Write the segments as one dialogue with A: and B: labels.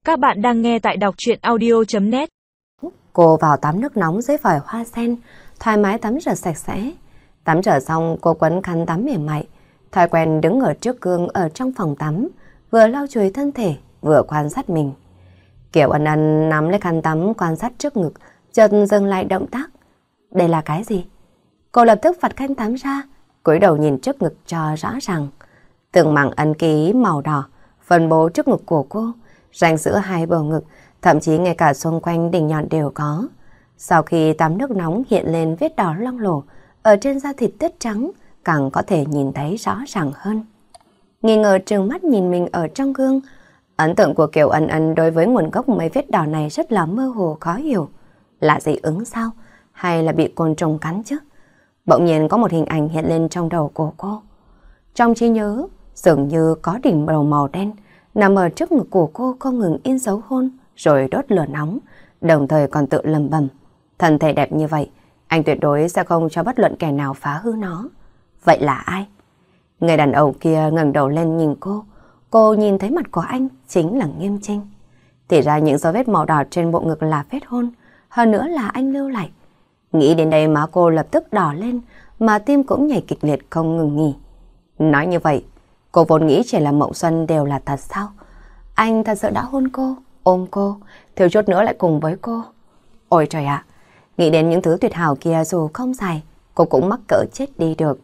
A: Các bạn đang nghe tại đọc truyện audio.net.
B: Cô vào tắm nước nóng dưới vòi hoa sen, thoải mái tắm rửa sạch sẽ. Tắm rửa xong cô quấn khăn tắm mềm mại, thói quen đứng ở trước gương ở trong phòng tắm, vừa lau chùi thân thể, vừa quan sát mình. Kiều Ân Ân nắm lấy khăn tắm quan sát trước ngực, chợt dừng lại động tác. Đây là cái gì? Cô lập tức vặt khăn tắm ra, cúi đầu nhìn trước ngực cho rõ ràng. Từng mảng ấn ký màu đỏ phân bố trước ngực của cô, rãnh giữa hai bờ ngực, thậm chí ngay cả xung quanh đỉnh nhọn đều có. Sau khi tắm nước nóng hiện lên vết đỏ loang lổ ở trên da thịt tuyết trắng, càng có thể nhìn thấy rõ ràng hơn. Nghi ngờ trừng mắt nhìn mình ở trong gương, ấn tượng của Kiều Ân Ân đối với nguồn gốc mấy vết đỏ này rất là mơ hồ khó hiểu. Là dị ứng sao? Hay là bị côn trùng cắn chứ? Bỗng nhiên có một hình ảnh hiện lên trong đầu của cô. Trong trí nhớ, dường như có đỉnh đầu màu đen nằm ở trước ngực của cô không ngừng in dấu hôn rồi đốt lửa nóng, đồng thời còn tự lẩm bẩm: thân thể đẹp như vậy, anh tuyệt đối sẽ không cho bất luận kẻ nào phá hư nó. Vậy là ai? Người đàn ông kia ngẩng đầu lên nhìn cô nhìn thấy mặt của anh chính là Nghiêm Trinh. Thì ra những dấu vết màu đỏ trên bộ ngực là vết hôn, hơn nữa là anh lưu lại. Nghĩ đến đây má cô lập tức đỏ lên, mà tim cũng nhảy kịch liệt không ngừng nghỉ. Nói như vậy, cô vốn nghĩ chỉ là mộng xuân đều là thật sao? Anh thật sự đã hôn cô, ôm cô, thiếu chút nữa lại cùng với cô. Ôi trời ạ, nghĩ đến những thứ tuyệt hảo kia dù không dài, cô cũng mắc cỡ chết đi được.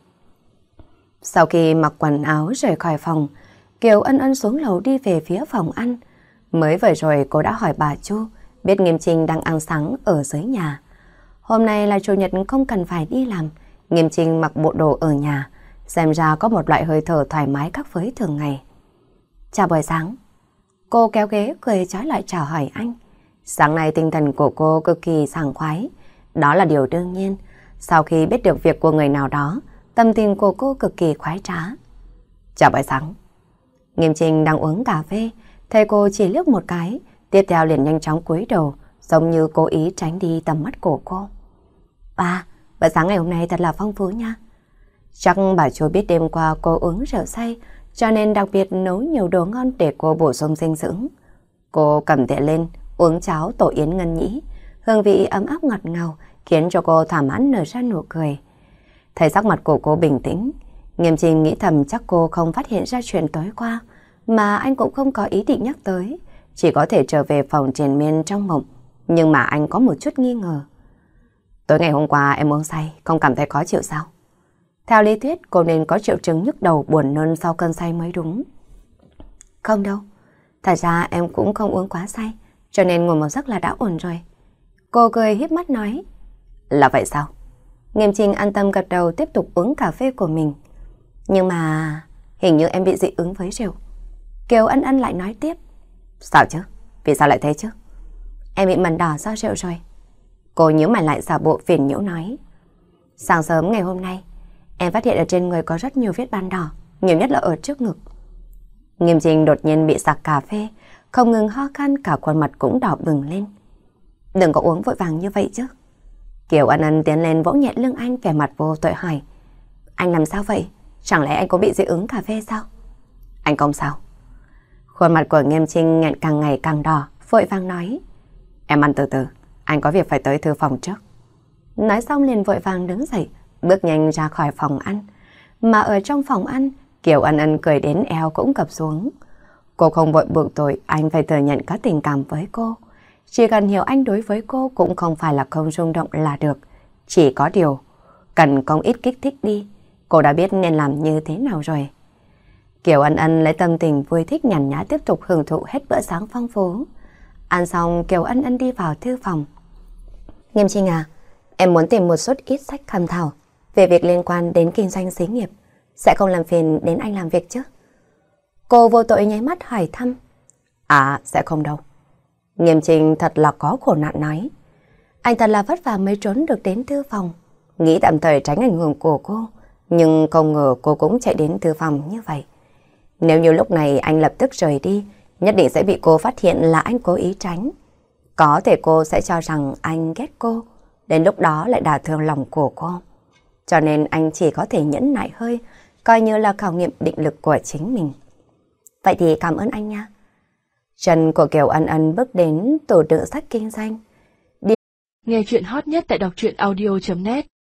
B: Sau khi mặc quần áo rời khỏi phòng, Kiều Ân Ân xuống lầu đi về phía phòng ăn. Mới vừa rồi cô đã hỏi bà Chu, biết Nghiêm Trinh đang ăn sáng ở dưới nhà. Hôm nay là chủ nhật không cần phải đi làm, Nghiêm Trinh mặc bộ đồ ở nhà, xem ra có một loại hơi thở thoải mái khác với thường ngày. Chào buổi sáng. Cô kéo ghế cười trái lại chào hỏi anh. Sáng nay tinh thần của cô cực kỳ sảng khoái, đó là điều đương nhiên. Sau khi biết được việc của người nào đó, tâm tình của cô cực kỳ khoái trá. Chào buổi sáng. Nghiêm Trinh đang uống cà phê, thấy cô chỉ liếc một cái, tiếp theo liền nhanh chóng cúi đầu, giống như cố ý tránh đi tầm mắt của cô. Bà, bữa sáng ngày hôm nay thật là phong phú nha. Chắc bà Chu biết đêm qua cô uống rượu say, cho nên đặc biệt nấu nhiều đồ ngon để cô bổ sung dinh dưỡng. Cô cầm đĩa lên, uống cháo tổ yến ngân nhĩ, hương vị ấm áp ngọt ngào, khiến cho cô thỏa mãn nở ra nụ cười. Thấy sắc mặt của cô bình tĩnh, Nghiêm Trinh nghĩ thầm chắc cô không phát hiện ra chuyện tối qua, mà anh cũng không có ý định nhắc tới, chỉ có thể trở về phòng triền miên trong mộng. Nhưng mà anh có một chút nghi ngờ. Tối ngày hôm qua em uống say, không cảm thấy khó chịu sao? Theo lý thuyết cô nên có triệu chứng nhức đầu buồn nôn sau cơn say mới đúng. Không đâu, thật ra em cũng không uống quá say, cho nên ngủ một giấc là đã ổn rồi. Cô cười híp mắt nói. Là vậy sao? Nghiêm Trinh an tâm gật đầu tiếp tục uống cà phê của mình. Nhưng mà hình như em bị dị ứng với rượu. Kiều Ân Ân lại nói tiếp. Sao chứ? Vì sao lại thế chứ? Em bị mẩn đỏ do rượu rồi. Cô nhíu mày lại giả bộ phiền nhiễu nói. Sáng sớm ngày hôm nay, em phát hiện ở trên người có rất nhiều vết ban đỏ, nhiều nhất là ở trước ngực. Nghiêm Trinh đột nhiên bị sặc cà phê, không ngừng ho khan, cả khuôn mặt cũng đỏ bừng lên. Đừng có uống vội vàng như vậy chứ. Kiều Ân Ân tiến lên vỗ nhẹ lưng anh, vẻ mặt vô tội hỏi. Anh làm sao vậy? Chẳng lẽ anh có bị dị ứng cà phê sao? Anh không sao. Khuôn mặt của Nghiêm Trinh nghẹn càng ngày càng đỏ, vội vàng nói. Em ăn từ từ, anh có việc phải tới thư phòng trước. Nói xong liền vội vàng đứng dậy, bước nhanh ra khỏi phòng ăn. Mà ở trong phòng ăn, Kiều Ân Ân cười đến eo cũng cập xuống. Cô không vội buộc tội anh phải thừa nhận có tình cảm với cô. Chỉ cần hiểu anh đối với cô cũng không phải là không rung động là được. Chỉ có điều, cần không ít kích thích đi. Cô đã biết nên làm như thế nào rồi. Kiều Ân Ân lấy tâm tình vui thích nhàn nhã tiếp tục hưởng thụ hết bữa sáng phong phú. Ăn xong Kiều Ân Ân đi vào thư phòng. Nghiêm Trinh à, em muốn tìm một suất ít sách tham thảo về việc liên quan đến kinh doanh xí nghiệp. Sẽ không làm phiền đến anh làm việc chứ? Cô vô tội nháy mắt hỏi thăm. À, sẽ không đâu. Nghiêm Trinh thật là có khổ nạn nói. Anh thật là vất vả mới trốn được đến thư phòng, nghĩ tạm thời tránh ảnh hưởng của cô, nhưng không ngờ cô cũng chạy đến thư phòng như vậy. Nếu như lúc này anh lập tức rời đi, nhất định sẽ bị cô phát hiện là anh cố ý tránh. Có thể cô sẽ cho rằng anh ghét cô, đến lúc đó lại đả thương lòng của cô. Cho nên anh chỉ có thể nhẫn nại hơi, coi như là khảo nghiệm định lực của chính mình. Vậy thì cảm ơn anh nha. Chân của Kiều Ân Ân bước đến tủ đựng sách kinh doanh.
A: Nghe chuyện hot nhất tại đọc truyện audio.net